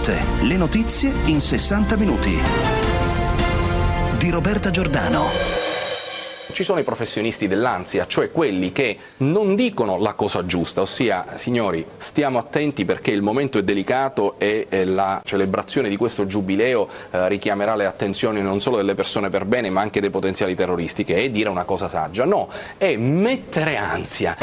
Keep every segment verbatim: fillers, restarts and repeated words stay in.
punto it. Le notizie in sessanta minuti. Di Roberta Giordano. Ci sono i professionisti dell'ansia, cioè quelli che non dicono la cosa giusta, ossia, signori, stiamo attenti perché il momento è delicato e eh, la celebrazione di questo giubileo eh, richiamerà le attenzioni non solo delle persone per bene ma anche dei potenziali terroristi, che è dire una cosa saggia. No, è mettere ansia.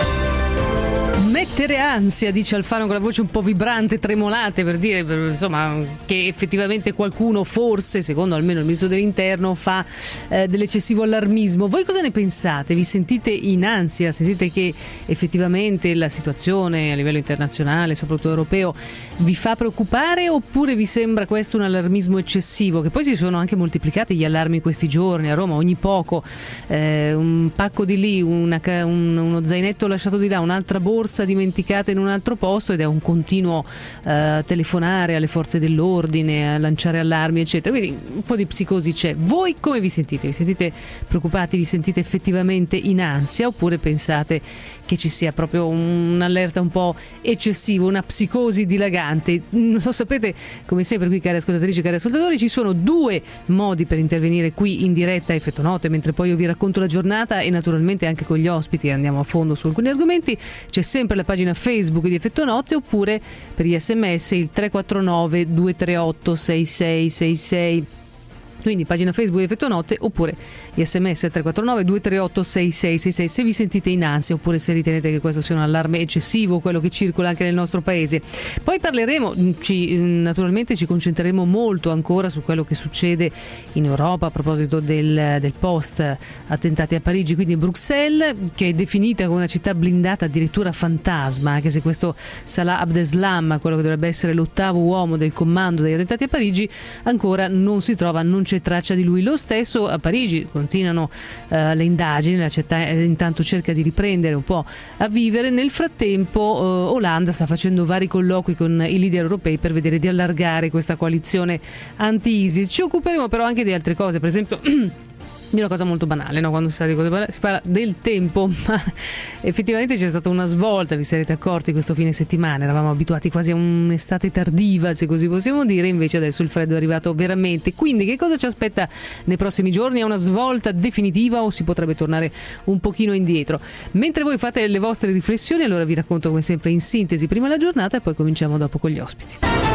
Mettere ansia, dice Alfano con la voce un po' vibrante, tremolante, per dire insomma che effettivamente qualcuno, forse, secondo almeno il ministro dell'interno, fa eh, dell'eccessivo allarmismo. Voi cosa ne pensate? Vi sentite in ansia? Sentite che effettivamente la situazione a livello internazionale, soprattutto europeo, vi fa preoccupare, oppure vi sembra questo un allarmismo eccessivo? Che poi si sono anche moltiplicati gli allarmi questi giorni a Roma, ogni poco eh, un pacco di lì, una, un, uno zainetto lasciato di là, un'altra borsa dimenticata in un altro posto, ed è un continuo uh, telefonare alle forze dell'ordine, a lanciare allarmi eccetera, quindi un po' di psicosi c'è. Voi come vi sentite? Vi sentite preoccupati? Vi sentite effettivamente in ansia, oppure pensate che ci sia proprio un'allerta un po' eccessiva, una psicosi dilagante? Lo sapete, come sempre qui, cari ascoltatrici e cari ascoltatori, ci sono due modi per intervenire qui in diretta a Effetto Notte, mentre poi io vi racconto la giornata, e naturalmente anche con gli ospiti andiamo a fondo su alcuni argomenti. C'è sempre la pagina Facebook di Effetto Notte, oppure per gli sms il tre quattro nove due tre otto sei sei sei sei. Quindi pagina Facebook di Effetto Notte, oppure gli sms tre quattro nove due tre otto sei sei sei sei se vi sentite in ansia, oppure se ritenete che questo sia un allarme eccessivo, quello che circola anche nel nostro paese. Poi parleremo, ci, naturalmente ci concentreremo molto ancora su quello che succede in Europa a proposito del, del post attentati a Parigi, quindi Bruxelles, che è definita come una città blindata, addirittura fantasma, anche se questo Salah Abdeslam, quello che dovrebbe essere l'ottavo uomo del comando degli attentati a Parigi, ancora non si trova, non c'è traccia di lui. Lo stesso a Parigi, continuano uh, le indagini, la città eh, intanto cerca di riprendere un po' a vivere. Nel frattempo uh, Hollande sta facendo vari colloqui con i leader europei per vedere di allargare questa coalizione anti-ISIS. Ci occuperemo però anche di altre cose, per esempio di una cosa molto banale, no? Quando si sta di cose, si parla del tempo, ma effettivamente c'è stata una svolta, vi sarete accorti, questo fine settimana. Eravamo abituati quasi a un'estate tardiva, se così possiamo dire, invece adesso il freddo è arrivato veramente. Quindi che cosa ci aspetta nei prossimi giorni? È una svolta definitiva o si potrebbe tornare un pochino indietro? Mentre voi fate le vostre riflessioni, allora vi racconto come sempre in sintesi prima la giornata e poi cominciamo dopo con gli ospiti.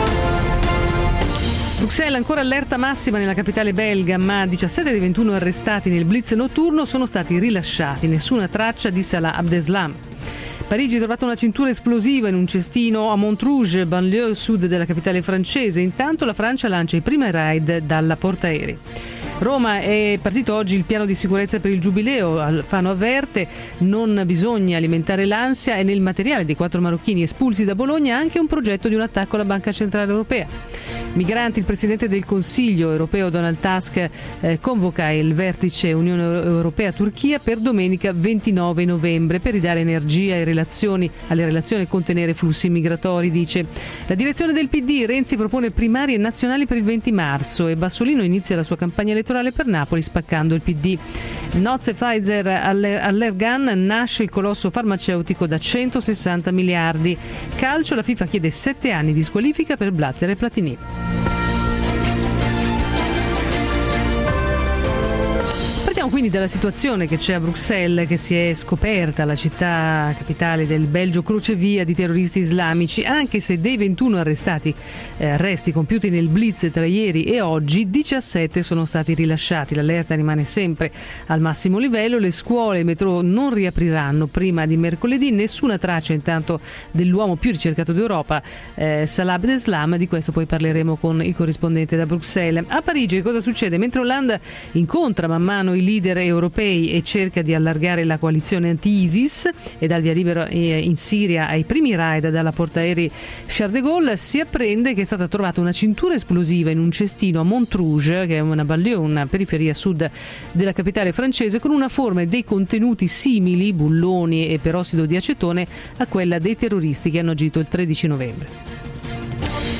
Bruxelles, ancora allerta massima nella capitale belga, ma diciassette dei ventuno arrestati nel blitz notturno sono stati rilasciati, nessuna traccia di Salah Abdeslam. Parigi ha trovato una cintura esplosiva in un cestino a Montrouge, banlieue sud della capitale francese. Intanto la Francia lancia i primi raid dalla portaerei. Roma è partito oggi il piano di sicurezza per il giubileo. Alfano avverte: non bisogna alimentare l'ansia, e nel materiale dei quattro marocchini espulsi da Bologna anche un progetto di un attacco alla Banca Centrale Europea. Migranti, il presidente del Consiglio europeo Donald Tusk eh, convoca il vertice Unione Europea-Turchia per domenica ventinove novembre per ridare energia e relazioni alle relazioni e contenere flussi migratori, dice. La direzione del P D, Renzi propone primarie nazionali per il venti marzo e Bassolino inizia la sua campagna elettorale per Napoli spaccando il P D. Nozze Pfizer Allergan, nasce il colosso farmaceutico da centosessanta miliardi. Calcio, la FIFA chiede sette anni di squalifica per Blatter e Platini. Quindi dalla situazione che c'è a Bruxelles, che si è scoperta la città capitale del Belgio crocevia di terroristi islamici, anche se dei ventuno arrestati eh, arresti compiuti nel blitz tra ieri e oggi, diciassette sono stati rilasciati. L'allerta rimane sempre al massimo livello, le scuole e i metro non riapriranno prima di mercoledì, nessuna traccia intanto dell'uomo più ricercato d'Europa, eh, Salah Abdeslam. Di questo poi parleremo con il corrispondente da Bruxelles. A Parigi cosa succede? Mentre Hollande incontra man mano i leader europei e cerca di allargare la coalizione anti-ISIS e dà il via libero in Siria ai primi raid dalla portaerei Charles de Gaulle, si apprende che è stata trovata una cintura esplosiva in un cestino a Montrouge, che è una banlieue, una periferia sud della capitale francese, con una forma e dei contenuti simili, bulloni e perossido di acetone, a quella dei terroristi che hanno agito il tredici novembre. Per quanto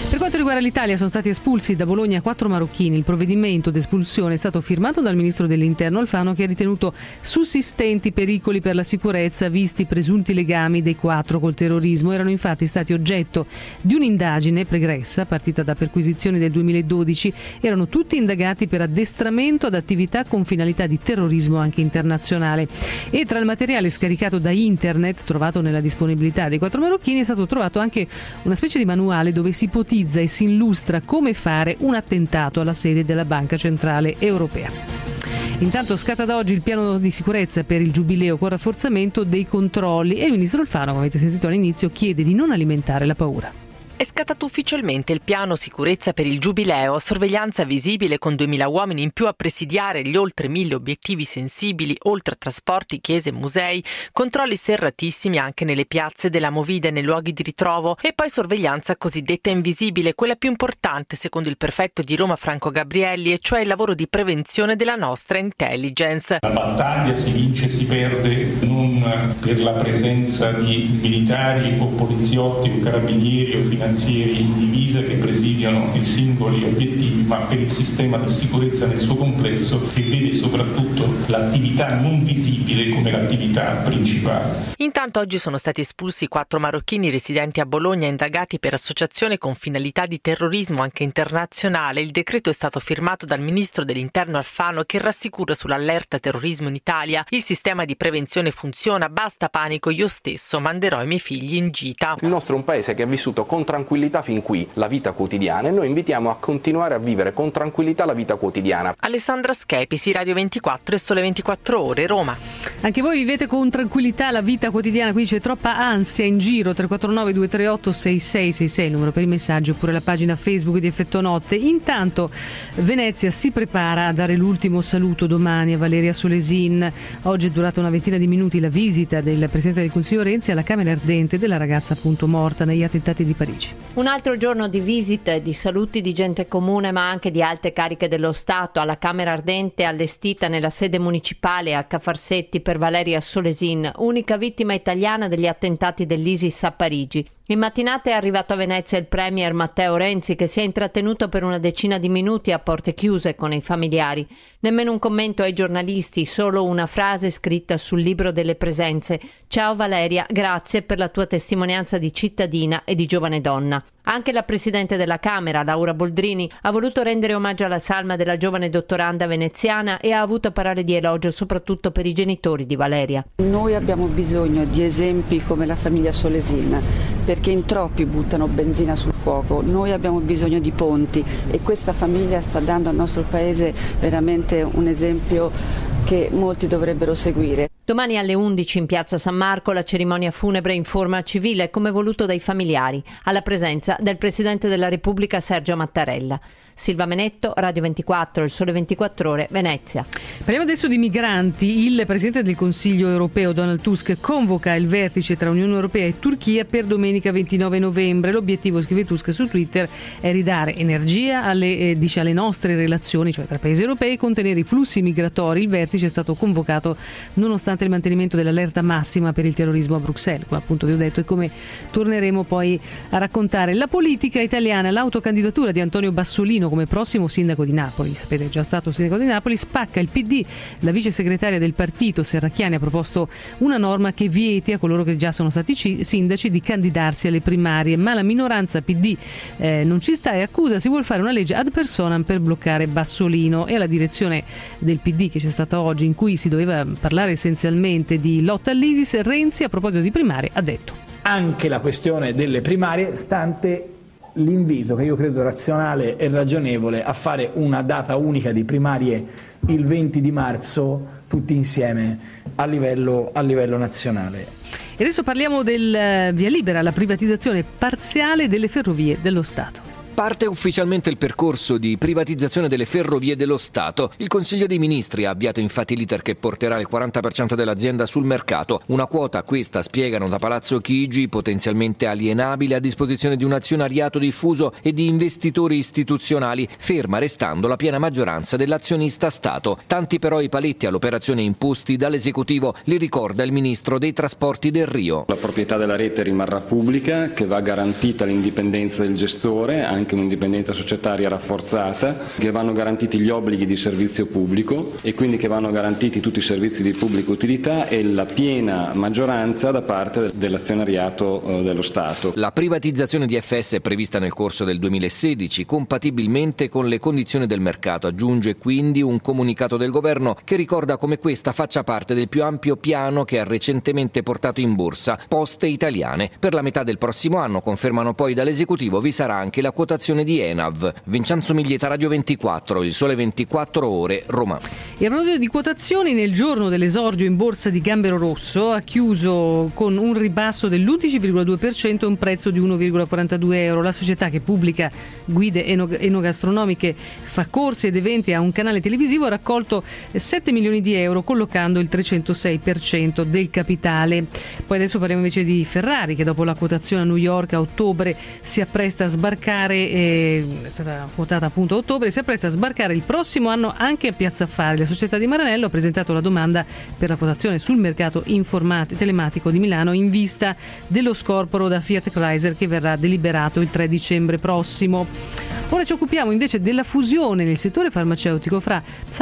riguarda l'Italia, sono stati espulsi da Bologna quattro marocchini. Il provvedimento d'espulsione è stato firmato dal ministro dell'Interno Alfano, che ha ritenuto sussistenti pericoli per la sicurezza visti i presunti legami dei quattro col terrorismo. Erano infatti stati oggetto di un'indagine pregressa partita da perquisizioni del duemiladodici. Erano tutti indagati per addestramento ad attività con finalità di terrorismo anche internazionale. E tra il materiale scaricato da internet trovato nella disponibilità dei quattro marocchini è stato trovato anche una specie di manuale dove si ipotizza e si illustra come fare un attentato alla sede della Banca Centrale Europea. Intanto scatta da oggi il piano di sicurezza per il Giubileo con rafforzamento dei controlli e il ministro Alfano, come avete sentito all'inizio, chiede di non alimentare la paura. È scattato ufficialmente il piano sicurezza per il Giubileo, sorveglianza visibile con duemila uomini in più a presidiare gli oltre mille obiettivi sensibili, oltre a trasporti, chiese e musei, controlli serratissimi anche nelle piazze della Movida e nei luoghi di ritrovo e poi sorveglianza cosiddetta invisibile, quella più importante secondo il prefetto di Roma Franco Gabrielli, e cioè il lavoro di prevenzione della nostra intelligence. La battaglia si vince e si perde non per la presenza di militari o poliziotti o carabinieri o finanziari in divisa che presidiano i singoli obiettivi, ma per il sistema di sicurezza nel suo complesso, che vede soprattutto l'attività non visibile come l'attività principale. Intanto oggi sono stati espulsi quattro marocchini residenti a Bologna indagati per associazione con finalità di terrorismo anche internazionale. Il decreto è stato firmato dal ministro dell'Interno Alfano, che rassicura sull'allerta terrorismo in Italia. Il sistema di prevenzione funziona, basta panico, io stesso manderò i miei figli in gita. Il nostro è un paese che ha vissuto con tranquillità fin qui la vita quotidiana e noi invitiamo a continuare a vivere con tranquillità la vita quotidiana. Alessandra Schepisi, Radio ventiquattro e Sole ventiquattro Ore, Roma. Anche voi vivete con tranquillità la vita quotidiana, qui c'è troppa ansia in giro. Tre quattro nove due tre otto sei sei sei sei, il numero per i messaggi, oppure la pagina Facebook di Effetto Notte. Intanto Venezia si prepara a dare l'ultimo saluto domani a Valeria Solesin. Oggi è durata una ventina di minuti la visita del Presidente del Consiglio Renzi alla camera ardente della ragazza appunto morta negli attentati di Parigi. Un altro giorno di visite, di saluti di gente comune ma anche di alte cariche dello Stato alla Camera Ardente allestita nella sede municipale a Cafarsetti per Valeria Solesin, unica vittima italiana degli attentati dell'ISIS a Parigi. In mattinata è arrivato a Venezia il premier Matteo Renzi, che si è intrattenuto per una decina di minuti a porte chiuse con i familiari. Nemmeno un commento ai giornalisti, solo una frase scritta sul libro delle presenze. Ciao Valeria, grazie per la tua testimonianza di cittadina e di giovane donna. Anche la Presidente della Camera, Laura Boldrini, ha voluto rendere omaggio alla salma della giovane dottoranda veneziana e ha avuto parole di elogio soprattutto per i genitori di Valeria. Noi abbiamo bisogno di esempi come la famiglia Solesin, perché in troppi buttano benzina sul fuoco. Noi abbiamo bisogno di ponti e questa famiglia sta dando al nostro paese veramente un esempio che molti dovrebbero seguire. Domani alle undici in piazza San Marco la cerimonia funebre in forma civile, come voluto dai familiari, alla presenza del Presidente della Repubblica Sergio Mattarella. Silva Menetto, Radio ventiquattro, Il Sole ventiquattro Ore, Venezia. Parliamo adesso di migranti. Il Presidente del Consiglio europeo Donald Tusk convoca il vertice tra Unione Europea e Turchia per domenica ventinove novembre. L'obiettivo, scrive Tusk su Twitter, è ridare energia alle, eh, dice, alle nostre relazioni, cioè tra paesi europei, e contenere i flussi migratori. Il vertice è stato convocato nonostante il mantenimento dell'allerta massima per il terrorismo a Bruxelles, come appunto vi ho detto, e come torneremo poi a raccontare. La politica italiana, l'autocandidatura di Antonio Bassolino come prossimo sindaco di Napoli, sapete è già stato sindaco di Napoli, spacca il P D. La vice segretaria del partito Serracchiani ha proposto una norma che vieti a coloro che già sono stati c- sindaci di candidarsi alle primarie, ma la minoranza P D eh, non ci sta e accusa si vuol fare una legge ad personam per bloccare Bassolino. E alla direzione del P D che c'è stata oggi, in cui si doveva parlare essenzialmente di lotta all'ISIS, Renzi a proposito di primarie ha detto: anche la questione delle primarie, stante l'invito che io credo razionale e ragionevole a fare una data unica di primarie il venti di marzo tutti insieme a livello, a livello nazionale. E adesso parliamo del via libera alla privatizzazione parziale delle ferrovie dello Stato. Parte ufficialmente il percorso di privatizzazione delle ferrovie dello Stato. Il Consiglio dei Ministri ha avviato infatti l'iter che porterà il quaranta per cento dell'azienda sul mercato. Una quota, questa, spiegano da Palazzo Chigi, potenzialmente alienabile a disposizione di un azionariato diffuso e di investitori istituzionali, ferma restando la piena maggioranza dell'azionista Stato. Tanti però i paletti all'operazione imposti dall'esecutivo, li ricorda il Ministro dei Trasporti Del Rio. La proprietà della rete rimarrà pubblica, che va garantita l'indipendenza del gestore, anche anche un'indipendenza societaria rafforzata, che vanno garantiti gli obblighi di servizio pubblico e quindi che vanno garantiti tutti i servizi di pubblica utilità e la piena maggioranza da parte dell'azionariato eh, dello Stato. La privatizzazione di F S è prevista nel corso del duemilasedici, compatibilmente con le condizioni del mercato, aggiunge quindi un comunicato del governo che ricorda come questa faccia parte del più ampio piano che ha recentemente portato in borsa Poste Italiane. Per la metà del prossimo anno, confermano poi dall'esecutivo, vi sarà anche la quotazione di Enav. Vincenzo Miglieta, Radio ventiquattro, Il Sole ventiquattro Ore, Roma. Il proposito di quotazioni, nel giorno dell'esordio in borsa di Gambero Rosso ha chiuso con un ribasso dell'undici virgola due per cento e un prezzo di uno virgola quarantadue euro. La società, che pubblica guide enogastronomiche, fa corsi ed eventi a un canale televisivo, ha raccolto sette milioni di euro, collocando il trecentosei per cento del capitale. Poi adesso parliamo invece di Ferrari, che dopo la quotazione a New York a ottobre si appresta a sbarcare, eh, è stata quotata appunto a ottobre, si appresta a sbarcare il prossimo anno anche a Piazza Affari. La società di Maranello ha presentato la domanda per la quotazione sul mercato informatico telematico di Milano in vista dello scorporo da Fiat Chrysler, che verrà deliberato il tre dicembre prossimo. Ora ci occupiamo invece della fusione nel settore farmaceutico fra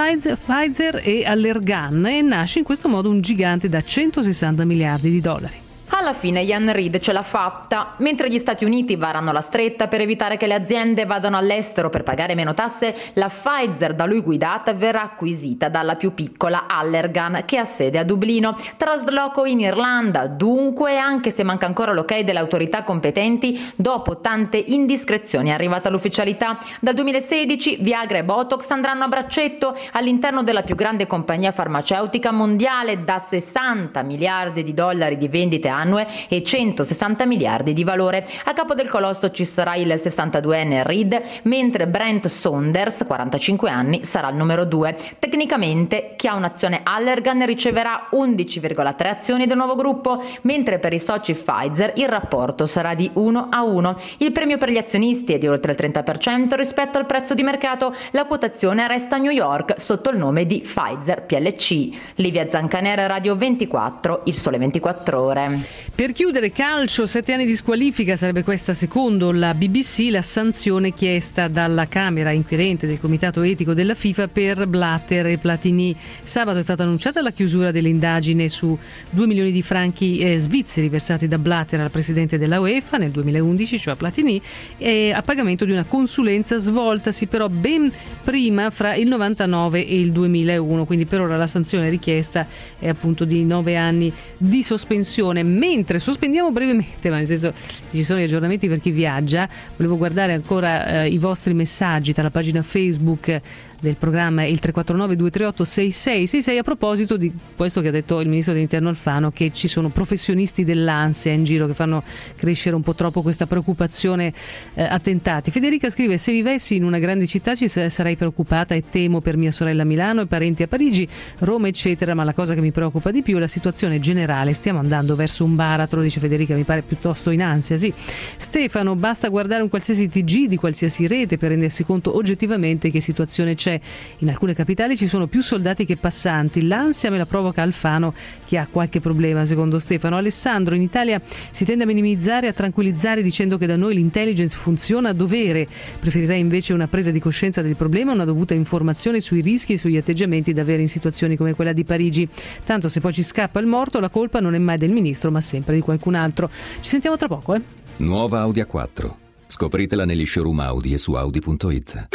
Pfizer e Allergan, e nasce in questo modo un gigante da centosessanta miliardi di dollari. Alla fine Jan Reed ce l'ha fatta. Mentre gli Stati Uniti varano la stretta per evitare che le aziende vadano all'estero per pagare meno tasse, la Pfizer da lui guidata verrà acquisita dalla più piccola Allergan, che ha sede a Dublino. Trasloco in Irlanda, dunque, anche se manca ancora l'ok delle autorità competenti, dopo tante indiscrezioni è arrivata l'ufficialità. Dal duemilasedici Viagra e Botox andranno a braccetto all'interno della più grande compagnia farmaceutica mondiale, da sessanta miliardi di dollari di vendite annue e centosessanta miliardi di valore. A capo del colosso ci sarà il sessantaduenne Reed, mentre Brent Saunders, quarantacinque anni, sarà il numero due. Tecnicamente chi ha un'azione Allergan riceverà undici virgola tre azioni del nuovo gruppo, mentre per i soci Pfizer il rapporto sarà di uno a uno. Il premio per gli azionisti è di oltre il trenta per cento rispetto al prezzo di mercato. La quotazione resta a New York sotto il nome di Pfizer P L C. Livia Zancanera, Radio ventiquattro, Il Sole ventiquattro Ore. Per chiudere, calcio, sette anni di squalifica, sarebbe questa secondo la B B C la sanzione chiesta dalla Camera inquirente del Comitato Etico della FIFA per Blatter e Platini. Sabato è stata annunciata la chiusura dell'indagine su due milioni di franchi eh, svizzeri versati da Blatter al presidente della UEFA nel duemilaundici, cioè a Platini, e a pagamento di una consulenza svoltasi però ben prima, fra il novantanove e il duemilauno, quindi per ora la sanzione richiesta è appunto di nove anni di sospensione. Mentre sospendiamo brevemente, ma nel senso ci sono gli aggiornamenti per chi viaggia, volevo guardare ancora eh, i vostri messaggi tra la pagina Facebook del programma il tre quattro nove due tre otto sei sei sei sei a proposito di questo che ha detto il ministro dell'Interno Alfano, che ci sono professionisti dell'ansia in giro che fanno crescere un po' troppo questa preoccupazione eh, attentati. Federica scrive: se vivessi in una grande città ci sarei preoccupata e temo per mia sorella a Milano e parenti a Parigi, Roma eccetera, ma la cosa che mi preoccupa di più è la situazione generale. Stiamo andando verso un baratro, dice Federica, mi pare piuttosto in ansia. Sì. Stefano: basta guardare un qualsiasi T G di qualsiasi rete per rendersi conto oggettivamente che situazione c'è. In alcune capitali ci sono più soldati che passanti. L'ansia me la provoca Alfano, che ha qualche problema, secondo Stefano. Alessandro: in Italia si tende a minimizzare e a tranquillizzare dicendo che da noi l'intelligence funziona a dovere. Preferirei invece una presa di coscienza del problema e una dovuta informazione sui rischi e sugli atteggiamenti da avere in situazioni come quella di Parigi. Tanto se poi ci scappa il morto, la colpa non è mai del ministro ma sempre di qualcun altro. Ci sentiamo tra poco, eh? Nuova Audi A quattro. Scopritela negli showroom Audi e su audi punto it.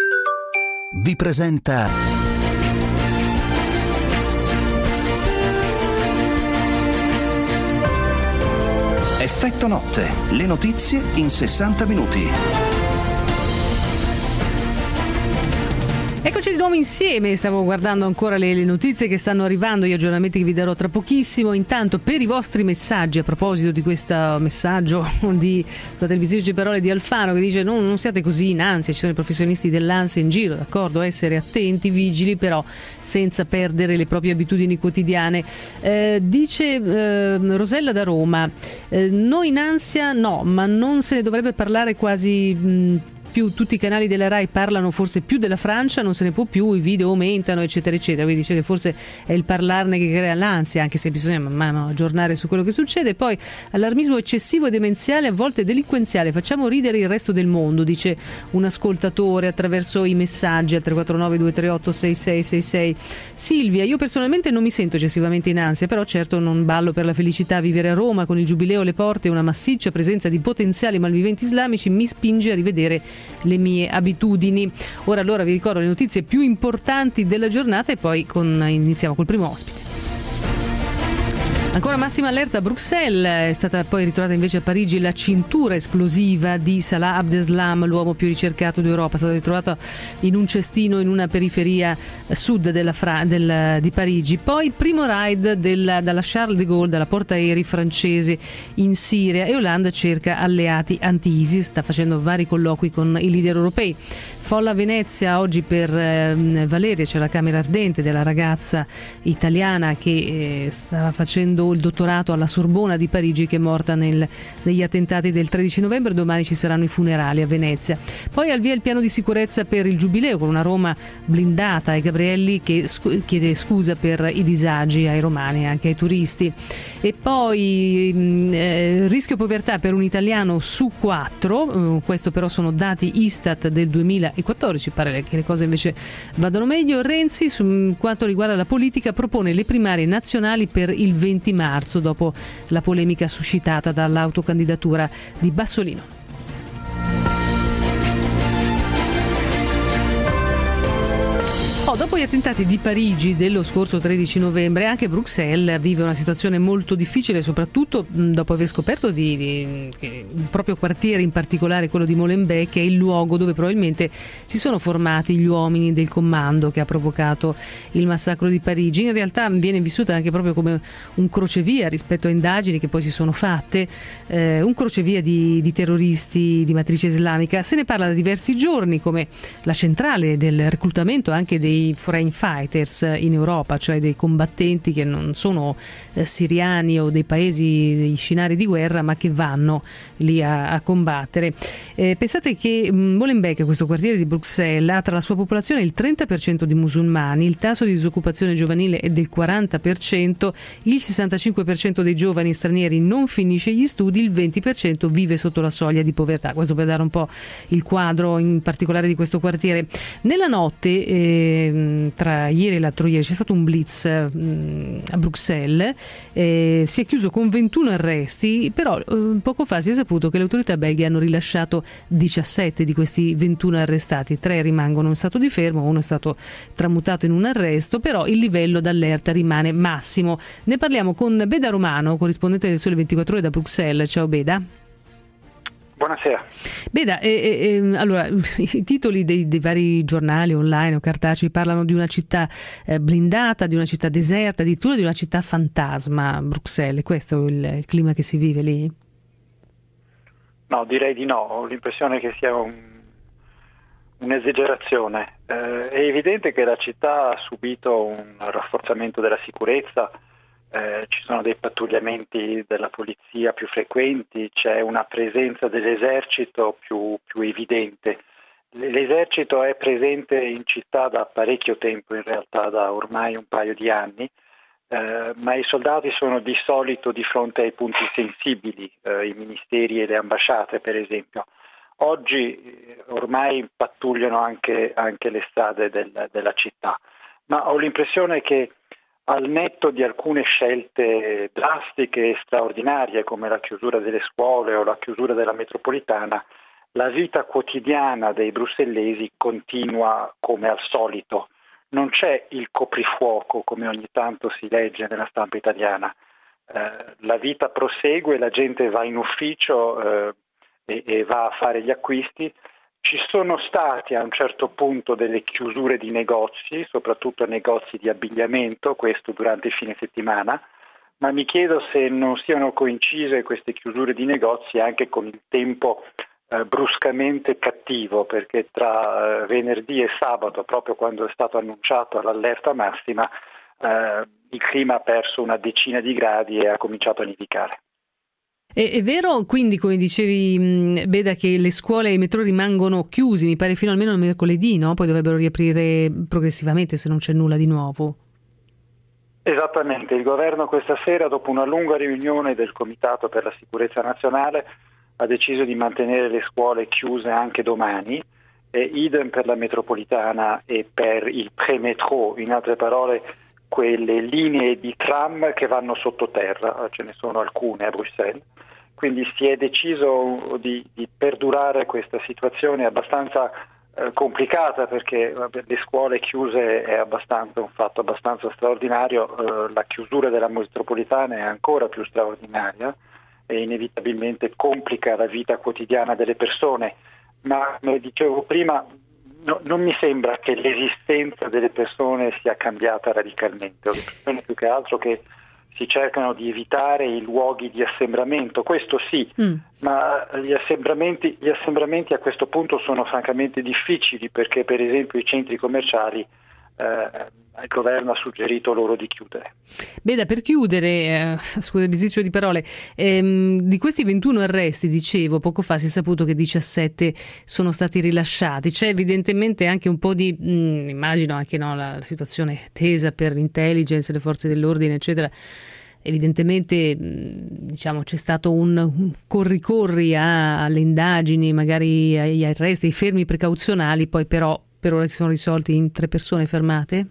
Vi presenta Effetto Notte, le notizie in sessanta minuti. Eccoci di nuovo insieme, stavo guardando ancora le, le notizie che stanno arrivando, gli aggiornamenti che vi darò tra pochissimo. Intanto, per i vostri messaggi, a proposito di questo messaggio di, sulla televisione di parole di Alfano, che dice non, non siate così in ansia, ci sono i professionisti dell'ansia in giro, d'accordo, essere attenti, vigili, però senza perdere le proprie abitudini quotidiane. Eh, dice eh, Rosella da Roma, eh, noi in ansia no, ma non se ne dovrebbe parlare quasi... Mh, più, tutti i canali della Rai parlano forse più della Francia, non se ne può più, i video aumentano eccetera eccetera, quindi dice che forse è il parlarne che crea l'ansia, anche se bisogna man mano aggiornare su quello che succede. Poi allarmismo eccessivo e demenziale, a volte delinquenziale, facciamo ridere il resto del mondo, dice un ascoltatore attraverso i messaggi al tre quattro nove due tre otto sei sei sei sei. Silvia: io personalmente non mi sento eccessivamente in ansia, però certo non ballo per la felicità. Vivere a Roma con il giubileo alle porte e una massiccia presenza di potenziali malviventi islamici mi spinge a rivedere le mie abitudini. Ora allora vi ricordo le notizie più importanti della giornata e poi con, iniziamo col primo ospite. Ancora massima allerta a Bruxelles, è stata poi ritrovata invece a Parigi la cintura esplosiva di Salah Abdeslam, l'uomo più ricercato d'Europa. È stata ritrovata in un cestino in una periferia sud della Fra- del, di Parigi. Poi primo raid della, dalla Charles de Gaulle, dalla portaerei francese in Siria, e Hollande cerca alleati anti-ISIS, sta facendo vari colloqui con i leader europei. Folla a Venezia oggi per eh, Valeria, c'è la camera ardente della ragazza italiana che eh, stava facendo il dottorato alla Sorbona di Parigi, che è morta nel, negli attentati del tredici novembre. Domani ci saranno i funerali a Venezia. Poi al via il piano di sicurezza per il Giubileo, con una Roma blindata, e Gabrielli che scu- chiede scusa per i disagi ai romani e anche ai turisti. E poi mh, eh, rischio povertà per un italiano su quattro, uh, questo però sono dati Istat del duemilaquattordici, pare che le cose invece vadano meglio. Renzi, su quanto riguarda la politica, propone le primarie nazionali per il venti marzo, dopo la polemica suscitata dall'autocandidatura di Bassolino. Oh, dopo gli attentati di Parigi dello scorso tredici novembre, anche Bruxelles vive una situazione molto difficile, soprattutto dopo aver scoperto di, di, che il proprio quartiere, in particolare quello di Molenbeek, è il luogo dove probabilmente si sono formati gli uomini del comando che ha provocato il massacro di Parigi. In realtà viene vissuta anche proprio come un crocevia rispetto a indagini che poi si sono fatte, eh, un crocevia di, di terroristi di matrice islamica. Se ne parla da diversi giorni come la centrale del reclutamento anche dei foreign fighters in Europa, cioè dei combattenti che non sono eh, siriani o dei paesi, dei scenari di guerra, ma che vanno lì a, a combattere. Eh, pensate che Molenbeek, questo quartiere di Bruxelles, ha tra la sua popolazione il trenta per cento di musulmani, il tasso di disoccupazione giovanile è del quaranta per cento, il sessantacinque per cento dei giovani stranieri non finisce gli studi, il venti per cento vive sotto la soglia di povertà. Questo per dare un po' il quadro in particolare di questo quartiere. Nella notte eh, tra ieri e l'altro ieri c'è stato un blitz mh, a Bruxelles, eh, si è chiuso con ventuno arresti, però eh, poco fa si è saputo che le autorità belghe hanno rilasciato diciassette di questi ventuno arrestati, tre rimangono in stato di fermo, uno è stato tramutato in un arresto, però il livello d'allerta rimane massimo. Ne parliamo con Beda Romano, corrispondente del Sole ventiquattro Ore da Bruxelles. Ciao Beda. Buonasera. Beda, eh, eh, allora i titoli dei, dei vari giornali online o cartacei parlano di una città eh, blindata, di una città deserta, addirittura di una città fantasma, Bruxelles. Questo è il, il clima che si vive lì? No, direi di no. Ho l'impressione che sia un, un'esagerazione. Eh, è evidente che la città ha subito un rafforzamento della sicurezza. Eh, ci sono dei pattugliamenti della polizia più frequenti, c'è una presenza dell'esercito più, più evidente. L'esercito è presente in città da parecchio tempo, in realtà da ormai un paio di anni, eh, ma i soldati sono di solito di fronte ai punti sensibili, eh, i ministeri e le ambasciate per esempio. Oggi eh, ormai pattugliano anche, anche le strade del, della città, ma ho l'impressione che al netto di alcune scelte drastiche e straordinarie come la chiusura delle scuole o la chiusura della metropolitana, la vita quotidiana dei brussellesi continua come al solito. Non c'è il coprifuoco come ogni tanto si legge nella stampa italiana. Eh, la vita prosegue, la gente va in ufficio eh, e, e va a fare gli acquisti. Ci sono stati a un certo punto delle chiusure di negozi, soprattutto negozi di abbigliamento, questo durante il fine settimana, ma mi chiedo se non siano coincise queste chiusure di negozi anche con il tempo eh, bruscamente cattivo, perché tra eh, venerdì e sabato, proprio quando è stato annunciato l'allerta massima, eh, il clima ha perso una decina di gradi e ha cominciato a nevicare. È, è vero, quindi, come dicevi Beda, che le scuole e i metro rimangono chiusi, mi pare fino almeno al mercoledì, no? Poi dovrebbero riaprire progressivamente se non c'è nulla di nuovo. Esattamente, il governo questa sera, dopo una lunga riunione del Comitato per la Sicurezza Nazionale, ha deciso di mantenere le scuole chiuse anche domani, e idem per la metropolitana e per il pre-metro, in altre parole quelle linee di tram che vanno sottoterra, ce ne sono alcune a Bruxelles. Quindi si è deciso di, di perdurare questa situazione abbastanza eh, complicata, perché vabbè, le scuole chiuse è abbastanza un fatto abbastanza straordinario, eh, la chiusura della metropolitana è ancora più straordinaria e inevitabilmente complica la vita quotidiana delle persone, ma come dicevo prima no, non mi sembra che l'esistenza delle persone sia cambiata radicalmente, le persone più che altro che si cercano di evitare i luoghi di assembramento, questo sì, mm. ma gli assembramenti, gli assembramenti a questo punto sono francamente difficili, perché per esempio i centri commerciali eh, il governo ha suggerito loro di chiudere. Beda, per chiudere, eh, scusa il bisticcio di parole, ehm, di questi ventuno arresti, dicevo, poco fa si è saputo che diciassette sono stati rilasciati. C'è evidentemente anche un po' di, mh, immagino anche no, la situazione tesa per l'intelligence, le forze dell'ordine, eccetera. Evidentemente diciamo c'è stato un corri-corri a, alle indagini, magari agli arresti, ai fermi precauzionali, poi però per ora si sono risolti in tre persone fermate?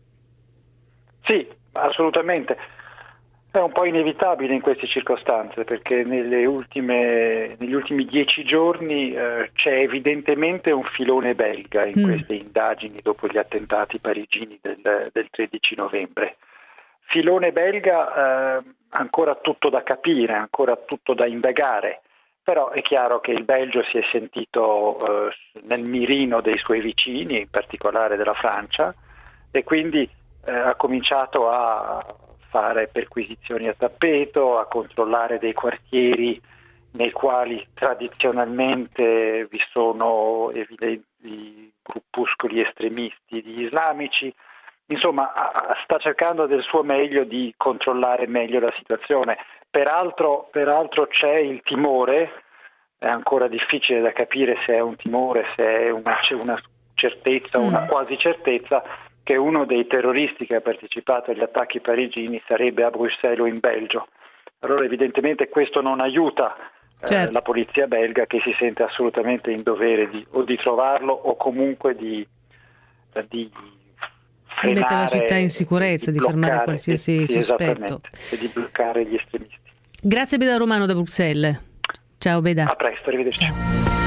Sì, assolutamente. È un po' inevitabile in queste circostanze, perché nelle ultime, negli ultimi dieci giorni eh, c'è evidentemente un filone belga in mm. queste indagini dopo gli attentati parigini del, del tredici novembre. Filone belga, eh, ancora tutto da capire, ancora tutto da indagare, però è chiaro che il Belgio si è sentito eh, nel mirino dei suoi vicini, in particolare della Francia, e quindi eh, ha cominciato a fare perquisizioni a tappeto, a controllare dei quartieri nei quali tradizionalmente vi sono evidenti gruppuscoli estremisti di islamici. Insomma, sta cercando del suo meglio di controllare meglio la situazione. Peraltro, peraltro c'è il timore, è ancora difficile da capire se è un timore, se è una, una certezza, mm. una quasi certezza, che uno dei terroristi che ha partecipato agli attacchi parigini sarebbe a Bruxelles o in Belgio. Allora evidentemente questo non aiuta certo. eh, la polizia belga, che si sente assolutamente in dovere di, o di trovarlo o comunque di... di di mettere la città in sicurezza, di, di fermare qualsiasi sì, sospetto e di bloccare gli estremisti. Grazie Beda Romano da Bruxelles. Ciao Beda. A presto, arrivederci. Ciao.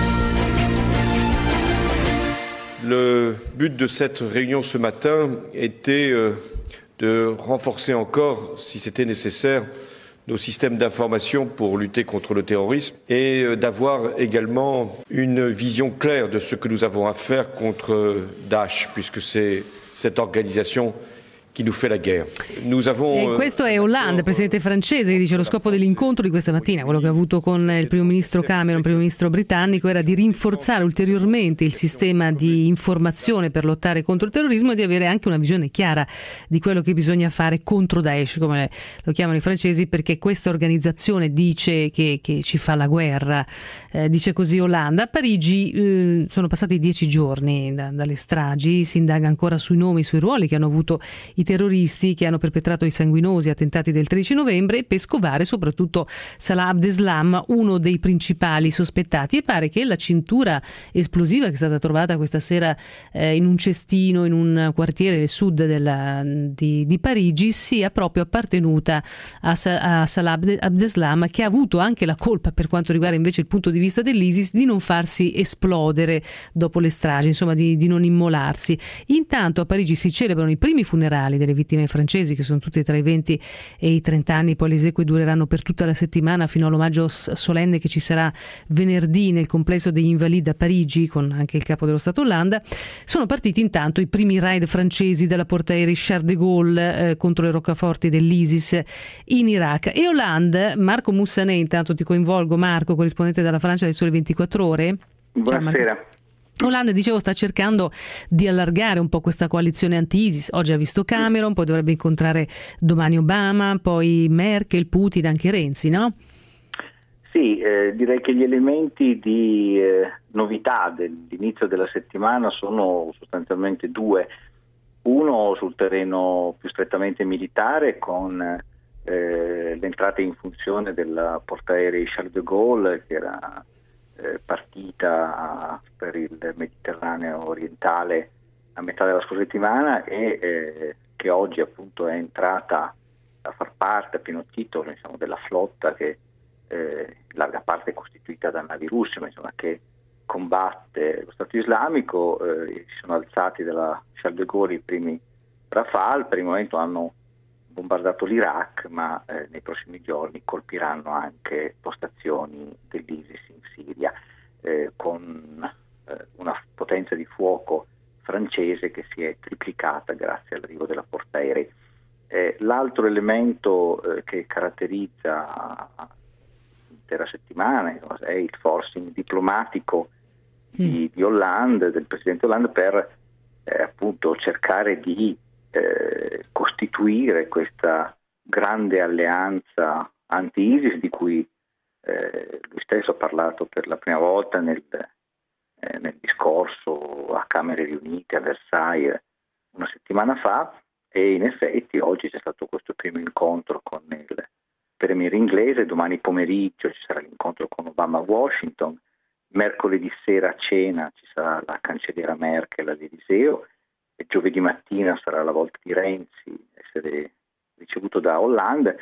Le but de cette réunion ce matin était euh, de renforcer encore, si c'était nécessaire, nos systèmes d'information pour lutter contre le terrorisme et euh, d'avoir également une vision claire de ce que nous avons à faire contre Daesh, puisque c'est cette organisation chi nous fait la guerre. Nous avons, e questo è Hollande, presidente francese, che dice lo scopo dell'incontro di questa mattina, quello che ha avuto con il primo ministro Cameron, primo ministro britannico, era di rinforzare ulteriormente il sistema di informazione per lottare contro il terrorismo e di avere anche una visione chiara di quello che bisogna fare contro Daesh, come lo chiamano i francesi, perché questa organizzazione dice che, che ci fa la guerra, eh, dice così Hollande. A Parigi eh, sono passati dieci giorni da, dalle stragi, si indaga ancora sui nomi, sui ruoli che hanno avuto i i terroristi che hanno perpetrato i sanguinosi attentati del tredici novembre e per scovare soprattutto Salah Abdeslam, uno dei principali sospettati, e pare che la cintura esplosiva che è stata trovata questa sera eh, in un cestino in un quartiere del sud della, di, di Parigi sia proprio appartenuta a, a Salah Abdeslam, che ha avuto anche la colpa, per quanto riguarda invece il punto di vista dell'ISIS, di non farsi esplodere dopo le stragi, insomma di, di non immolarsi. Intanto a Parigi si celebrano i primi funerali delle vittime francesi, che sono tutte tra i venti e i trenta anni, poi le esequie dureranno per tutta la settimana fino all'omaggio solenne che ci sarà venerdì nel complesso degli Invalides a Parigi, con anche il capo dello Stato Hollande. Sono partiti intanto i primi raid francesi dalla portaerei Charles de Gaulle eh, contro le roccaforti dell'ISIS in Iraq. E Hollande, Marco Mussanè, intanto ti coinvolgo, Marco, corrispondente della Francia del Sole ventiquattro Ore. Buonasera. Hollande, dicevo, sta cercando di allargare un po' questa coalizione anti-ISIS. Oggi ha visto Cameron, poi dovrebbe incontrare domani Obama, poi Merkel, Putin, anche Renzi, no? Sì, eh, direi che gli elementi di eh, novità dell'inizio della settimana sono sostanzialmente due. Uno sul terreno più strettamente militare con eh, l'entrata in funzione della portaerei Charles de Gaulle, che era eh, partita per il Mediterraneo orientale a metà della scorsa settimana e eh, che oggi appunto è entrata a far parte a pieno titolo, diciamo, della flotta che eh, in larga parte è costituita da navi russe, ma insomma che combatte lo Stato islamico. Eh, si sono alzati dalla Charles de Gaulle i primi Rafale, per il momento hanno bombardato l'Iraq, ma eh, nei prossimi giorni colpiranno anche postazioni dell'ISIS in Siria, eh, con eh, una potenza di fuoco francese che si è triplicata grazie all'arrivo della portaerei. Eh, l'altro elemento eh, che caratterizza l'intera settimana è il forcing diplomatico di, di Hollande, del presidente Hollande, per eh, appunto cercare di eh, costituire questa grande alleanza anti-ISIS di cui eh, lui stesso ha parlato per la prima volta nel, eh, nel discorso a Camere Riunite a Versailles una settimana fa. E in effetti oggi c'è stato questo primo incontro con il premier inglese, domani pomeriggio ci sarà l'incontro con Obama a Washington, mercoledì sera a cena ci sarà la cancelliera Merkel all'Eliseo e giovedì mattina sarà la volta di Renzi essere ricevuto da Hollande.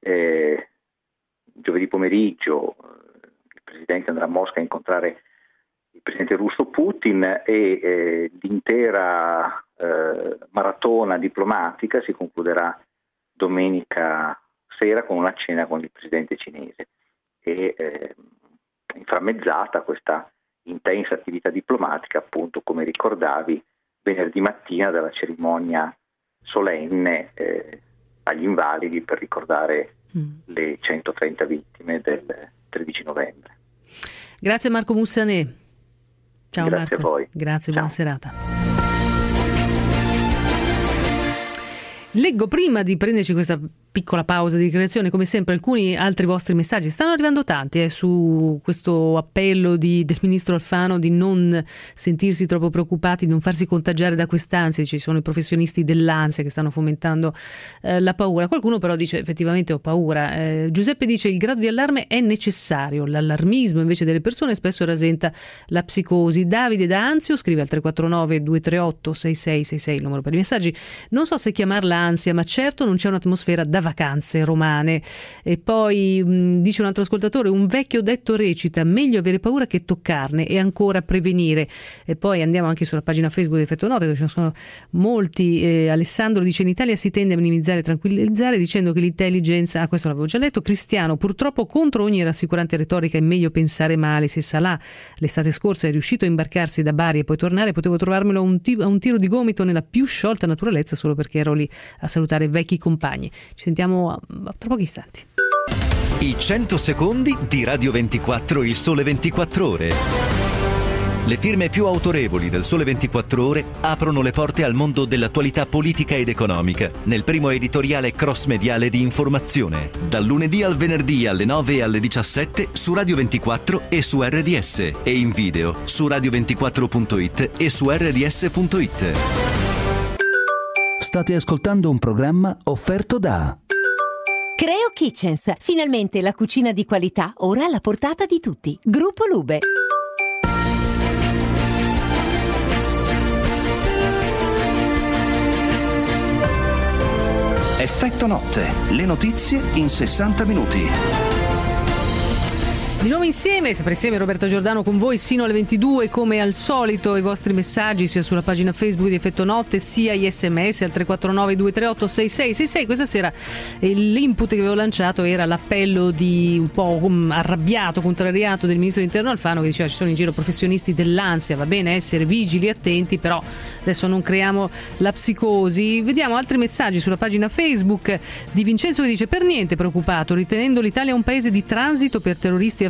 E giovedì pomeriggio eh, il presidente andrà a Mosca a incontrare il presidente russo Putin e eh, l'intera eh, maratona diplomatica si concluderà domenica sera con una cena con il presidente cinese e eh, inframmezzata questa intensa attività diplomatica, appunto come ricordavi, venerdì mattina dalla cerimonia solenne eh, agli invalidi per ricordare mm. le centotrenta vittime del tredici novembre. Grazie Marco Mussanè. Ciao Grazie Marco. a voi. Grazie, Ciao. Buona serata. Leggo prima di prenderci questa piccola pausa di ricreazione, come sempre, alcuni altri vostri messaggi. Stanno arrivando tanti eh, su questo appello di, del ministro Alfano di non sentirsi troppo preoccupati, di non farsi contagiare da quest'ansia. Ci sono i professionisti dell'ansia che stanno fomentando eh, la paura. Qualcuno però dice effettivamente ho paura. Eh, Giuseppe dice il grado di allarme è necessario, l'allarmismo invece delle persone spesso rasenta la psicosi. Davide da Anzio scrive al tre quattro nove due tre otto sei sei sei sei il numero per i messaggi. Non so se chiamarla ansia, ma certo non c'è un'atmosfera da vacanze romane. E poi mh, dice un altro ascoltatore, un vecchio detto recita meglio avere paura che toccarne e ancora prevenire. E poi andiamo anche sulla pagina Facebook di Effetto Note dove ci sono molti. eh, Alessandro dice in Italia si tende a minimizzare e tranquillizzare dicendo che l'intelligence, ah questo l'avevo già letto. Cristiano, purtroppo contro ogni rassicurante retorica è meglio pensare male. Se Salah l'estate scorsa è riuscito a imbarcarsi da Bari e poi tornare, potevo trovarmelo a un, t- a un tiro di gomito nella più sciolta naturalezza solo perché ero lì a salutare vecchi compagni. Ci sentiamo a, a tra pochi istanti. I cento secondi di Radio ventiquattro, il Sole ventiquattro Ore. Le firme più autorevoli del Sole ventiquattro Ore aprono le porte al mondo dell'attualità politica ed economica nel primo editoriale cross-mediale di informazione, dal lunedì al venerdì alle nove e alle diciassette su Radio ventiquattro e su R D S e in video su radio ventiquattro punto it e su R D S punto it. State ascoltando un programma offerto da Creo Kitchens. Finalmente la cucina di qualità ora alla portata di tutti. Gruppo Lube. Effetto Notte, le notizie in sessanta minuti. Di nuovo insieme, sempre insieme Roberta Giordano con voi sino alle ventidue, come al solito i vostri messaggi sia sulla pagina Facebook di Effetto Notte sia gli sms al tre quattro nove due tre otto sei sei sei sei. Questa sera l'input che avevo lanciato era l'appello di un po' arrabbiato, contrariato del ministro dell'Interno Alfano, che diceva ci sono in giro professionisti dell'ansia, va bene essere vigili, attenti, però adesso non creiamo la psicosi. Vediamo altri messaggi sulla pagina Facebook di Vincenzo che dice per niente preoccupato, ritenendo l'Italia un paese di transito per terroristi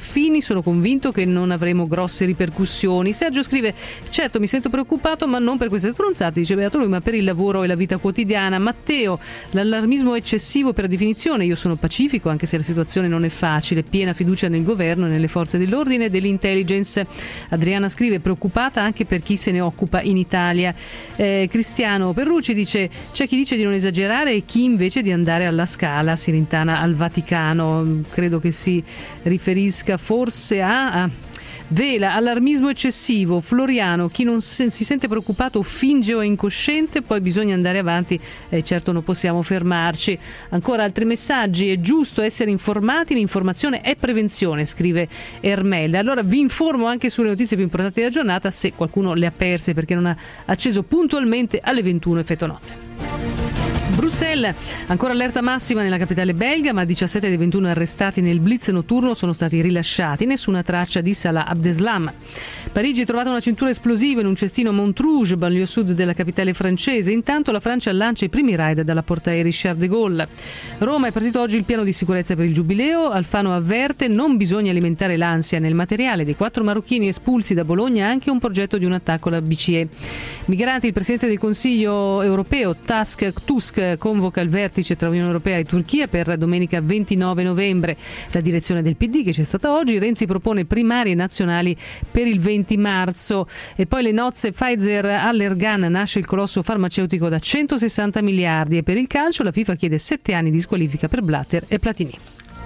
Zaffini, sono convinto che non avremo grosse ripercussioni. Sergio scrive: certo, mi sento preoccupato, ma non per queste stronzate, dice beato lui, ma per il lavoro e la vita quotidiana. Matteo: l'allarmismo è eccessivo per definizione, io sono pacifico anche se la situazione non è facile, piena fiducia nel governo e nelle forze dell'ordine e dell'intelligence. Adriana scrive: preoccupata anche per chi se ne occupa in Italia. eh, Cristiano Perrucci dice: c'è chi dice di non esagerare e chi invece di andare alla Scala, si rintana al Vaticano. Credo che si riferisca forse a, a Vela, allarmismo eccessivo. Floriano: chi non si sente preoccupato finge o è incosciente, poi bisogna andare avanti e certo non possiamo fermarci. Ancora altri messaggi: è giusto essere informati, l'informazione è prevenzione, scrive Ermella. Allora vi informo anche sulle notizie più importanti della giornata, se qualcuno le ha perse perché non ha acceso puntualmente alle ventuno effetto notte. Bruxelles, ancora allerta massima nella capitale belga, ma diciassette dei ventuno arrestati nel blitz notturno sono stati rilasciati, nessuna traccia di Salah Abdeslam. Parigi è trovata una cintura esplosiva in un cestino a Montrouge, banlieue sud della capitale francese. Intanto la Francia lancia i primi raid dalla portaerei Charles de Gaulle. Roma è partito oggi il piano di sicurezza per il Giubileo. Alfano avverte: non bisogna alimentare l'ansia. Nel materiale dei quattro marocchini espulsi da Bologna anche un progetto di un attacco alla B C E. Migranti, il presidente del Consiglio europeo Tusk, Tusk convoca il vertice tra Unione Europea e Turchia per domenica ventinove novembre. La direzione del P D che c'è stata oggi, Renzi propone primarie nazionali per il venti marzo. E poi le nozze Pfizer Allergan, nasce il colosso farmaceutico da centosessanta miliardi. E per il calcio la FIFA chiede sette anni di squalifica per Blatter e Platini.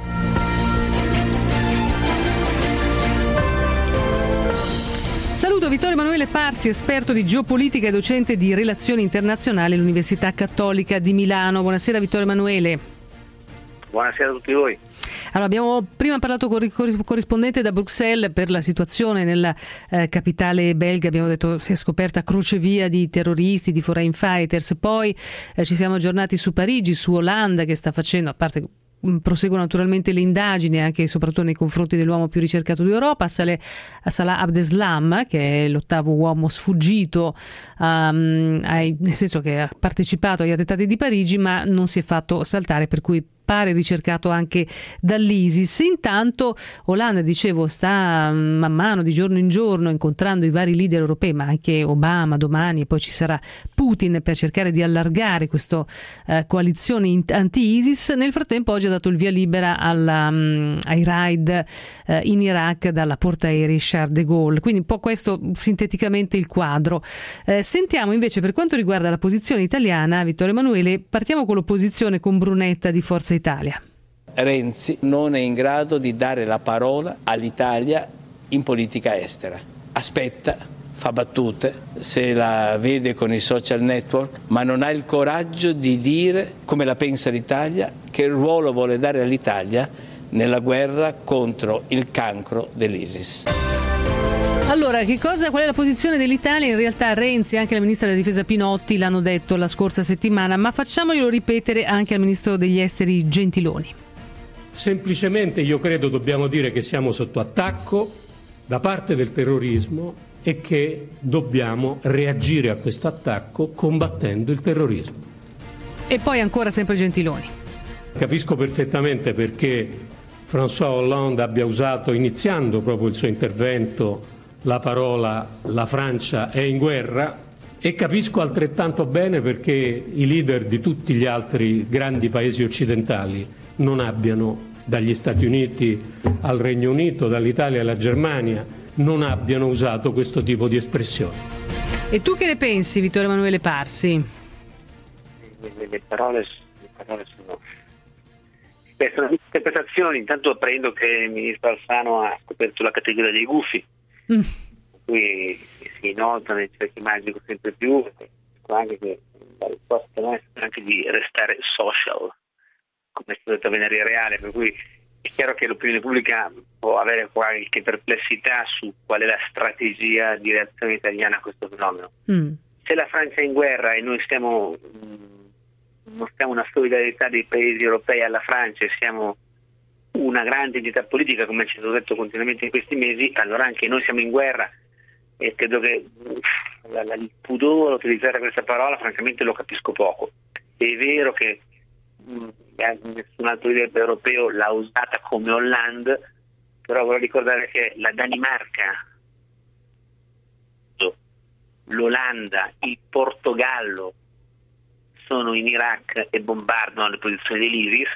Saluto Vittorio Emanuele Parsi, esperto di geopolitica e docente di relazioni internazionali all'Università Cattolica di Milano. Buonasera Vittorio Emanuele. Buonasera a tutti voi. Allora, abbiamo prima parlato con il corrispondente da Bruxelles per la situazione nella eh, capitale belga. Abbiamo detto si è scoperta crocevia di terroristi, di foreign fighters. Poi eh, ci siamo aggiornati su Parigi, su Hollande che sta facendo, a parte proseguono naturalmente le indagini anche e soprattutto nei confronti dell'uomo più ricercato d'Europa, Salah Abdeslam, che è l'ottavo uomo sfuggito, um, ai, nel senso che ha partecipato agli attentati di Parigi ma non si è fatto saltare, per cui pare ricercato anche dall'ISIS. Intanto Hollande, dicevo, sta man mano, di giorno in giorno, incontrando i vari leader europei, ma anche Obama domani, e poi ci sarà Putin, per cercare di allargare questa eh, coalizione anti-ISIS. Nel frattempo oggi ha dato il via libera alla, um, ai raid eh, in Iraq dalla portaerei Charles de Gaulle. Quindi un po' questo sinteticamente il quadro. Eh, sentiamo invece per quanto riguarda la posizione italiana, Vittorio Emanuele, partiamo con l'opposizione, con Brunetta di Forza Italia. Renzi non è in grado di dare la parola all'Italia in politica estera. Aspetta, fa battute, se la vede con i social network, ma non ha il coraggio di dire come la pensa l'Italia, che ruolo vuole dare all'Italia nella guerra contro il cancro dell'ISIS. Allora, che cosa, qual è la posizione dell'Italia? In realtà Renzi e anche la ministra della difesa Pinotti l'hanno detto la scorsa settimana, ma facciamoglielo ripetere anche al ministro degli esteri Gentiloni. Semplicemente io credo dobbiamo dire che siamo sotto attacco da parte del terrorismo e che dobbiamo reagire a questo attacco combattendo il terrorismo. E poi ancora sempre Gentiloni. Capisco perfettamente perché François Hollande abbia usato, iniziando proprio il suo intervento, la parola "la Francia è in guerra", e capisco altrettanto bene perché i leader di tutti gli altri grandi paesi occidentali non abbiano, dagli Stati Uniti al Regno Unito, dall'Italia alla Germania, non abbiano usato questo tipo di espressioni. E tu che ne pensi, Vittorio Emanuele Parsi? Le, le, parole, le parole sono... Beh, sono interpretazioni. Intanto apprendo che il ministro Alfano ha scoperto la categoria dei gufi, mm. Qui si nota nei cerchi magici sempre più, anche che la risposta non è anche di restare social, come è stato venerdì reale, per cui è chiaro che l'opinione pubblica può avere qualche perplessità su qual è la strategia di reazione italiana a questo fenomeno. Mm. Se la Francia è in guerra e noi stiamo mostriamo una solidarietà dei paesi europei alla Francia e siamo una grande entità politica, come ci è stato detto continuamente in questi mesi, allora anche noi siamo in guerra, e credo che uff, la, la, il pudore a utilizzare questa parola francamente lo capisco poco. È vero che mh, nessun altro leader europeo l'ha usata come Hollande, però vorrei ricordare che la Danimarca, l'Olanda, il Portogallo sono in Iraq e bombardano le posizioni dell'ISIS.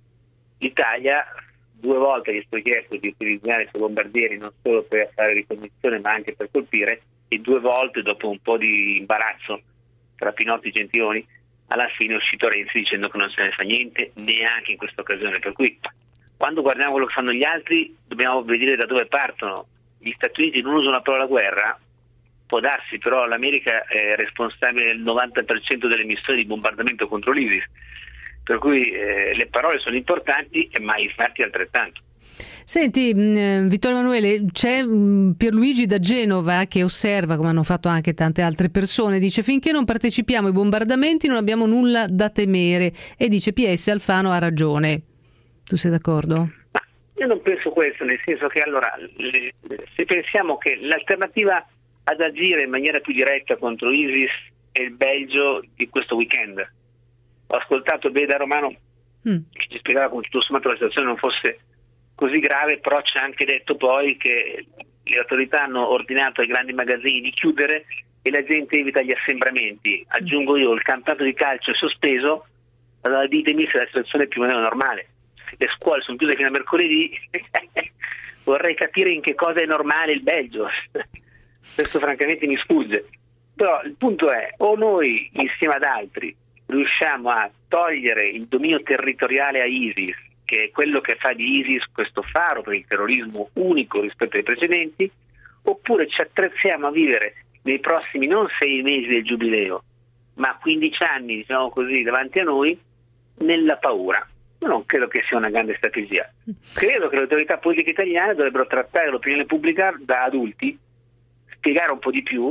L'Italia due volte gli è stato chiesto di utilizzare i suoi bombardieri non solo per fare ricognizione ma anche per colpire, e due volte, dopo un po' di imbarazzo tra Pinotti e Gentiloni, alla fine è uscito Renzi dicendo che non se ne fa niente neanche in questa occasione. Per cui quando guardiamo quello che fanno gli altri dobbiamo vedere da dove partono. Gli Stati Uniti non usano la parola guerra, può darsi, però l'America è responsabile del novanta per cento delle missioni di bombardamento contro l'ISIS, per cui eh, le parole sono importanti ma i fatti altrettanto. Senti, mh, Vittorio Emanuele, c'è mh, Pierluigi da Genova che osserva, come hanno fatto anche tante altre persone, dice: finché non partecipiamo ai bombardamenti non abbiamo nulla da temere, e dice P S Alfano ha ragione. Tu sei d'accordo? Ma io non penso questo, nel senso che allora le, se pensiamo che l'alternativa ad agire in maniera più diretta contro ISIS è il Belgio di questo weekend. Ho ascoltato Beda Romano mm. che ci spiegava come tutto sommato la situazione non fosse così grave, però ci ha anche detto poi che le autorità hanno ordinato ai grandi magazzini di chiudere e la gente evita gli assembramenti. Aggiungo io, il campionato di calcio è sospeso, allora ditemi se la situazione è più o meno normale. Se le scuole sono chiuse fino a mercoledì vorrei capire in che cosa è normale il Belgio. Questo francamente mi sfugge, però il punto è: o noi insieme ad altri riusciamo a togliere il dominio territoriale a ISIS, che è quello che fa di ISIS questo faro per il terrorismo unico rispetto ai precedenti, oppure ci attrezziamo a vivere nei prossimi non sei mesi del giubileo ma quindici anni, diciamo così, davanti a noi nella paura. Io non credo che sia una grande strategia, credo che le autorità politiche italiane dovrebbero trattare l'opinione pubblica da adulti, spiegare un po' di più,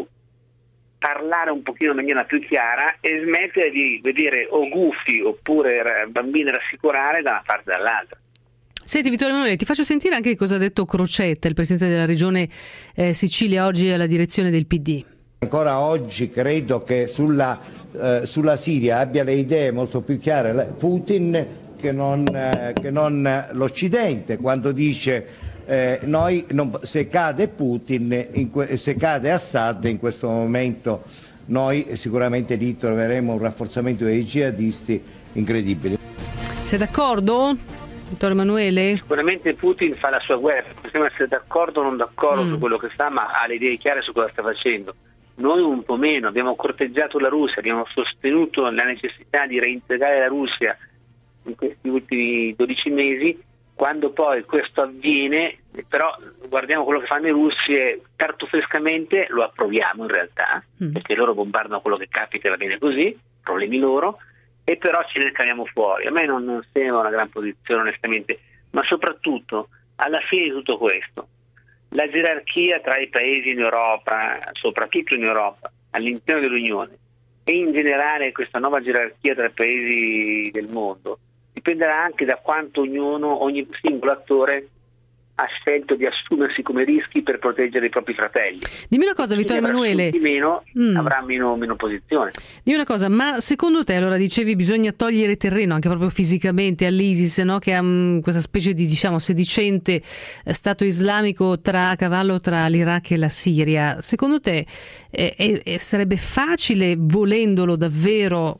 parlare un pochino in maniera più chiara e smettere di vedere o gufi oppure bambini rassicurare da una parte e dall'altra. Senti Vittorio Emanuele, ti faccio sentire anche che cosa ha detto Crocetta, il presidente della regione eh, Sicilia, oggi alla direzione del P D. Ancora oggi credo che sulla, eh, sulla Siria abbia le idee molto più chiare Putin che non, eh, che non l'Occidente, quando dice Eh, noi non, se cade Putin, in que, se cade Assad, in questo momento noi sicuramente lì troveremo un rafforzamento dei jihadisti incredibile. Sei d'accordo, Vittorio Emanuele? Sicuramente Putin fa la sua guerra, possiamo essere d'accordo o non d'accordo mm. su quello che fa, ma ha le idee chiare su cosa sta facendo. Noi un po' meno, abbiamo corteggiato la Russia, abbiamo sostenuto la necessità di reintegrare la Russia in questi ultimi dodici mesi. Quando poi questo avviene, però guardiamo quello che fanno i russi e tartufescamente lo approviamo in realtà, mm. perché loro bombardano quello che capita e va bene così, problemi loro, e però ce ne caviamo fuori. A me non, non sembra una gran posizione onestamente, ma soprattutto alla fine di tutto questo, la gerarchia tra i paesi in Europa, soprattutto in Europa, all'interno dell'Unione, e in generale questa nuova gerarchia tra i paesi del mondo, dipenderà anche da quanto ognuno, ogni singolo attore ha scelto di assumersi come rischi per proteggere i propri fratelli. Dimmi una cosa, Vittorio Emanuele. Chi meno mm. avrà meno, meno posizione. Dimmi una cosa, ma secondo te, allora dicevi, bisogna togliere terreno anche proprio fisicamente all'ISIS, no? Che ha um, questa specie di, diciamo, sedicente stato islamico tra a cavallo tra l'Iraq e la Siria. Secondo te eh, eh, sarebbe facile, volendolo davvero,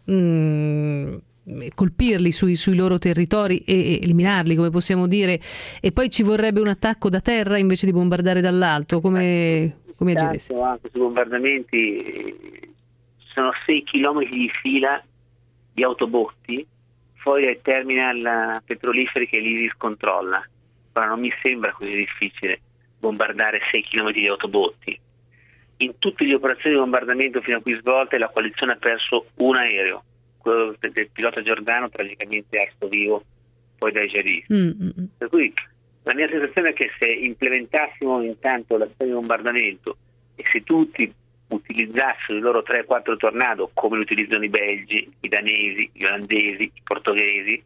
mh, colpirli sui, sui loro territori e eliminarli, come possiamo dire, e poi ci vorrebbe un attacco da terra invece di bombardare dall'alto? Come, come agiresti? Anche sui bombardamenti sono sei chilometri di fila di autobotti fuori dai terminal petroliferi che l'ISIS controlla. Ora non mi sembra così difficile bombardare sei chilometri di autobotti. In tutte le operazioni di bombardamento fino a qui svolte la coalizione ha perso un aereo, quello del pilota giordano, tragicamente arso vivo poi dai jihadisti. Mm-hmm. Per cui la mia sensazione è che se implementassimo intanto l'azione di bombardamento e se tutti utilizzassero i loro tre quattro tornado come lo utilizzano i belgi, i danesi, gli olandesi, i portoghesi,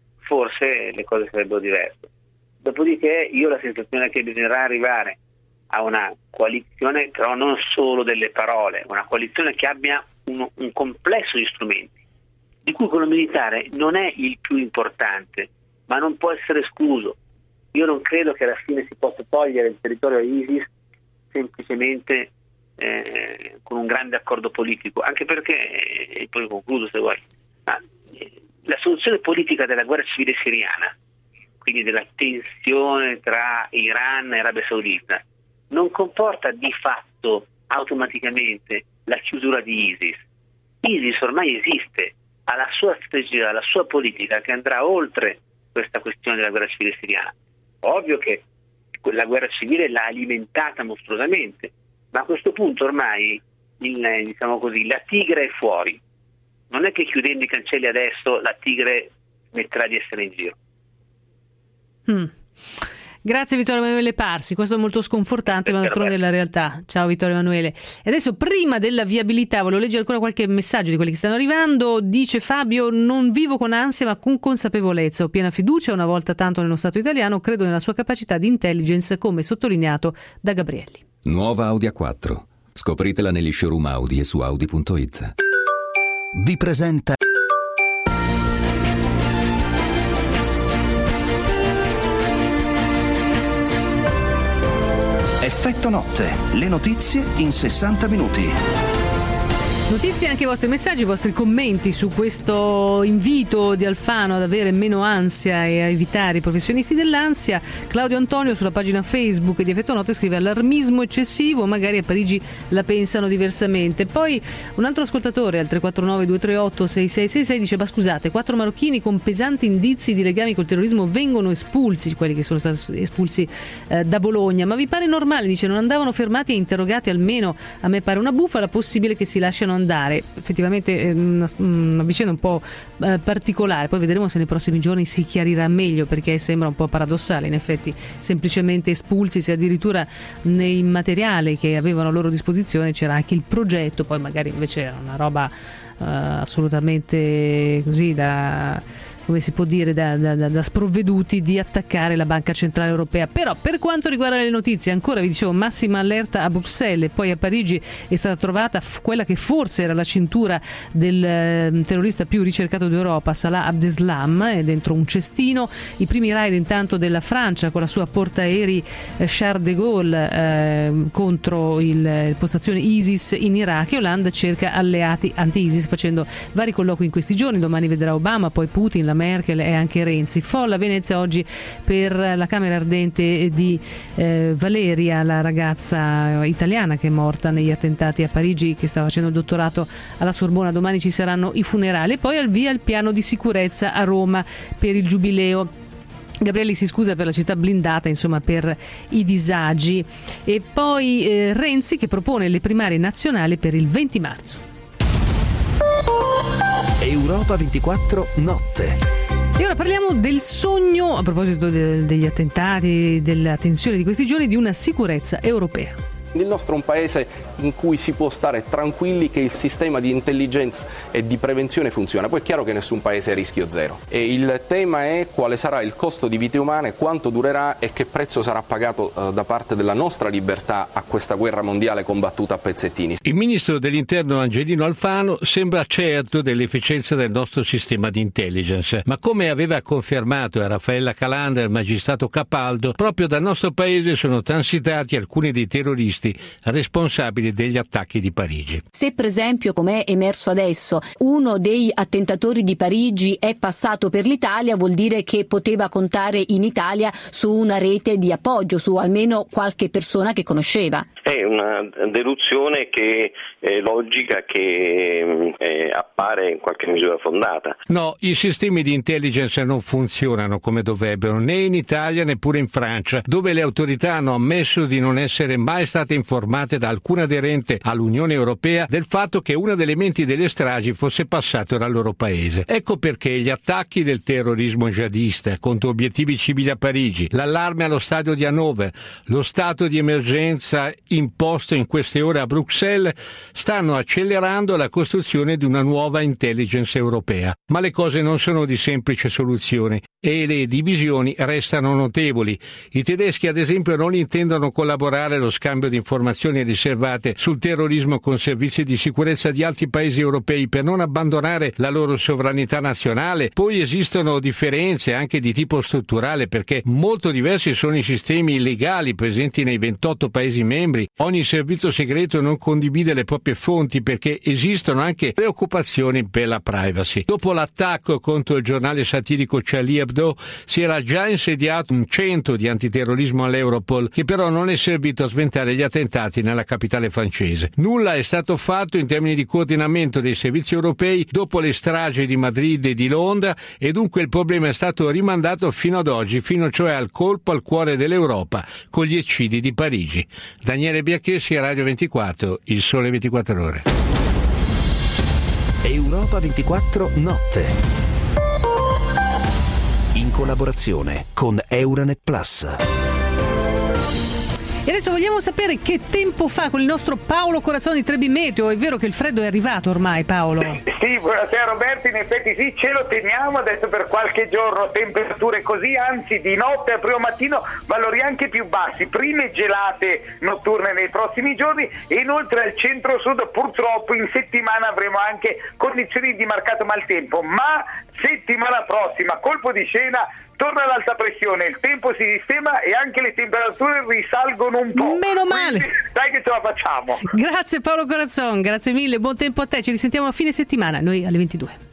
forse le cose sarebbero diverse. Dopodiché io ho la sensazione che bisognerà arrivare a una coalizione, però non solo delle parole, una coalizione che abbia un, un complesso di strumenti, di cui quello militare non è il più importante, ma non può essere escluso. io non credo che alla fine si possa togliere il territorio a ISIS semplicemente eh, con un grande accordo politico, anche perché, e poi concludo se vuoi, ma, eh, la soluzione politica della guerra civile siriana, quindi della tensione tra Iran e Arabia Saudita, non comporta di fatto automaticamente la chiusura di ISIS. ISIS ormai esiste, ha la sua strategia, la sua politica che andrà oltre questa questione della guerra civile siriana. Ovvio che la guerra civile l'ha alimentata mostruosamente, ma a questo punto ormai il, diciamo così, la tigre è fuori. Non è che chiudendo i cancelli adesso la tigre smetterà di essere in giro. Mm. Grazie Vittorio Emanuele Parsi, questo è molto sconfortante ma d'altronde è la realtà. Ciao Vittorio Emanuele. E adesso prima della viabilità volevo leggere ancora qualche messaggio di quelli che stanno arrivando. Dice Fabio: non vivo con ansia ma con consapevolezza, ho piena fiducia una volta tanto nello Stato italiano, credo nella sua capacità di intelligence come sottolineato da Gabrielli. Nuova Audi A quattro, scopritela negli showroom Audi e su Audi punto it. Vi presenta Effetto Notte, le notizie in sessanta minuti. Notizie, anche i vostri messaggi, i vostri commenti su questo invito di Alfano ad avere meno ansia e a evitare i professionisti dell'ansia. Claudio Antonio sulla pagina Facebook di Effetto Notte scrive: allarmismo eccessivo, magari a Parigi la pensano diversamente. Poi un altro ascoltatore al tre quattro nove due tre otto sei sei sei sei dice: ma scusate, quattro marocchini con pesanti indizi di legami col terrorismo vengono espulsi, quelli che sono stati espulsi eh, da Bologna, ma vi pare normale? Dice: non andavano fermati e interrogati almeno? A me pare una bufala, possibile che si lasciano andare. Effettivamente è una, una vicenda un po' eh, particolare, poi vedremo se nei prossimi giorni si chiarirà meglio, perché sembra un po' paradossale in effetti semplicemente espulsi, se addirittura nei materiali che avevano a loro disposizione c'era anche il progetto, poi magari invece era una roba eh, assolutamente così da, come si può dire, da, da, da sprovveduti di attaccare la Banca Centrale Europea. Però per quanto riguarda le notizie, ancora vi dicevo, massima allerta a Bruxelles, poi a Parigi è stata trovata f- quella che forse era la cintura del eh, terrorista più ricercato d'Europa, Salah Abdeslam, è dentro un cestino. I primi raid intanto della Francia con la sua portaerei eh, Charles de Gaulle eh, contro il, il postazione ISIS in Iraq, e Hollande cerca alleati anti-ISIS facendo vari colloqui in questi giorni. Domani vedrà Obama, poi Putin, la Merkel e anche Renzi. Folla a Venezia oggi per la camera ardente di eh, Valeria, la ragazza italiana che è morta negli attentati a Parigi, che stava facendo il dottorato alla Sorbona. Domani ci saranno i funerali. Poi al via il piano di sicurezza a Roma per il Giubileo. Gabrielli si scusa per la città blindata, insomma, per i disagi. E poi eh, Renzi che propone le primarie nazionali per il venti marzo. Europa ventiquattro Notte. E ora parliamo del sogno, a proposito de- degli attentati, della tensione di questi giorni, di una sicurezza europea. Il nostro è un paese in cui si può stare tranquilli che il sistema di intelligence e di prevenzione funziona. Poi è chiaro che nessun paese è a rischio zero. E il tema è quale sarà il costo di vite umane, quanto durerà e che prezzo sarà pagato eh, da parte della nostra libertà a questa guerra mondiale combattuta a pezzettini. Il ministro dell'Interno Angelino Alfano sembra certo dell'efficienza del nostro sistema di intelligence, ma come aveva confermato a Raffaella Calandra il magistrato Capaldo, proprio dal nostro paese sono transitati alcuni dei terroristi responsabili degli attacchi di Parigi. Se per esempio, come è emerso adesso, uno dei attentatori di Parigi è passato per l'Italia, vuol dire che poteva contare in Italia su una rete di appoggio, su almeno qualche persona che conosceva. È una deduzione che è logica, che eh, appare in qualche misura fondata. No, i sistemi di intelligence non funzionano come dovrebbero, né in Italia neppure in Francia, dove le autorità hanno ammesso di non essere mai state informate da alcun aderente all'Unione Europea del fatto che una delle menti delle stragi fosse passato dal loro paese. Ecco perché gli attacchi del terrorismo jihadista contro obiettivi civili a Parigi, l'allarme allo stadio di Hannover, lo stato di emergenza imposto in queste ore a Bruxelles stanno accelerando la costruzione di una nuova intelligence europea. Ma le cose non sono di semplice soluzione. e le divisioni restano notevoli. I tedeschi, ad esempio, non intendono collaborare allo scambio di informazioni riservate sul terrorismo con servizi di sicurezza di altri paesi europei per non abbandonare la loro sovranità nazionale. Poi esistono differenze anche di tipo strutturale, perché molto diversi sono i sistemi legali presenti nei ventotto paesi membri. Ogni servizio segreto non condivide le proprie fonti perché esistono anche preoccupazioni per la privacy. Dopo l'attacco contro il giornale satirico Charlie Hebdo si era già insediato un centro di antiterrorismo all'Europol, che però non è servito a sventare gli attentati nella capitale francese. Nulla è stato fatto in termini di coordinamento dei servizi europei dopo le stragi di Madrid e di Londra, e dunque il problema è stato rimandato fino ad oggi, fino cioè al colpo al cuore dell'Europa con gli eccidi di Parigi. Daniele Biacchessi, Radio ventiquattro, Il Sole ventiquattro Ore. Europa ventiquattro Notte, in collaborazione con Euranet Plus. E adesso vogliamo sapere che tempo fa con il nostro Paolo Corazzoni di Trebi Meteo. È vero che il freddo è arrivato ormai, Paolo? Sì, buonasera Roberto, in effetti sì, ce lo teniamo adesso per qualche giorno, temperature così, anzi di notte al primo mattino valori anche più bassi, prime gelate notturne nei prossimi giorni, e inoltre al centro-sud purtroppo in settimana avremo anche condizioni di marcato maltempo, ma settimana prossima, colpo di scena, torna l'alta pressione, il tempo si sistema e anche le temperature risalgono un po'. Meno male. Quindi, dai che ce la facciamo. Grazie Paolo Corazzon, grazie mille, buon tempo a te, ci risentiamo a fine settimana, noi alle ventidue.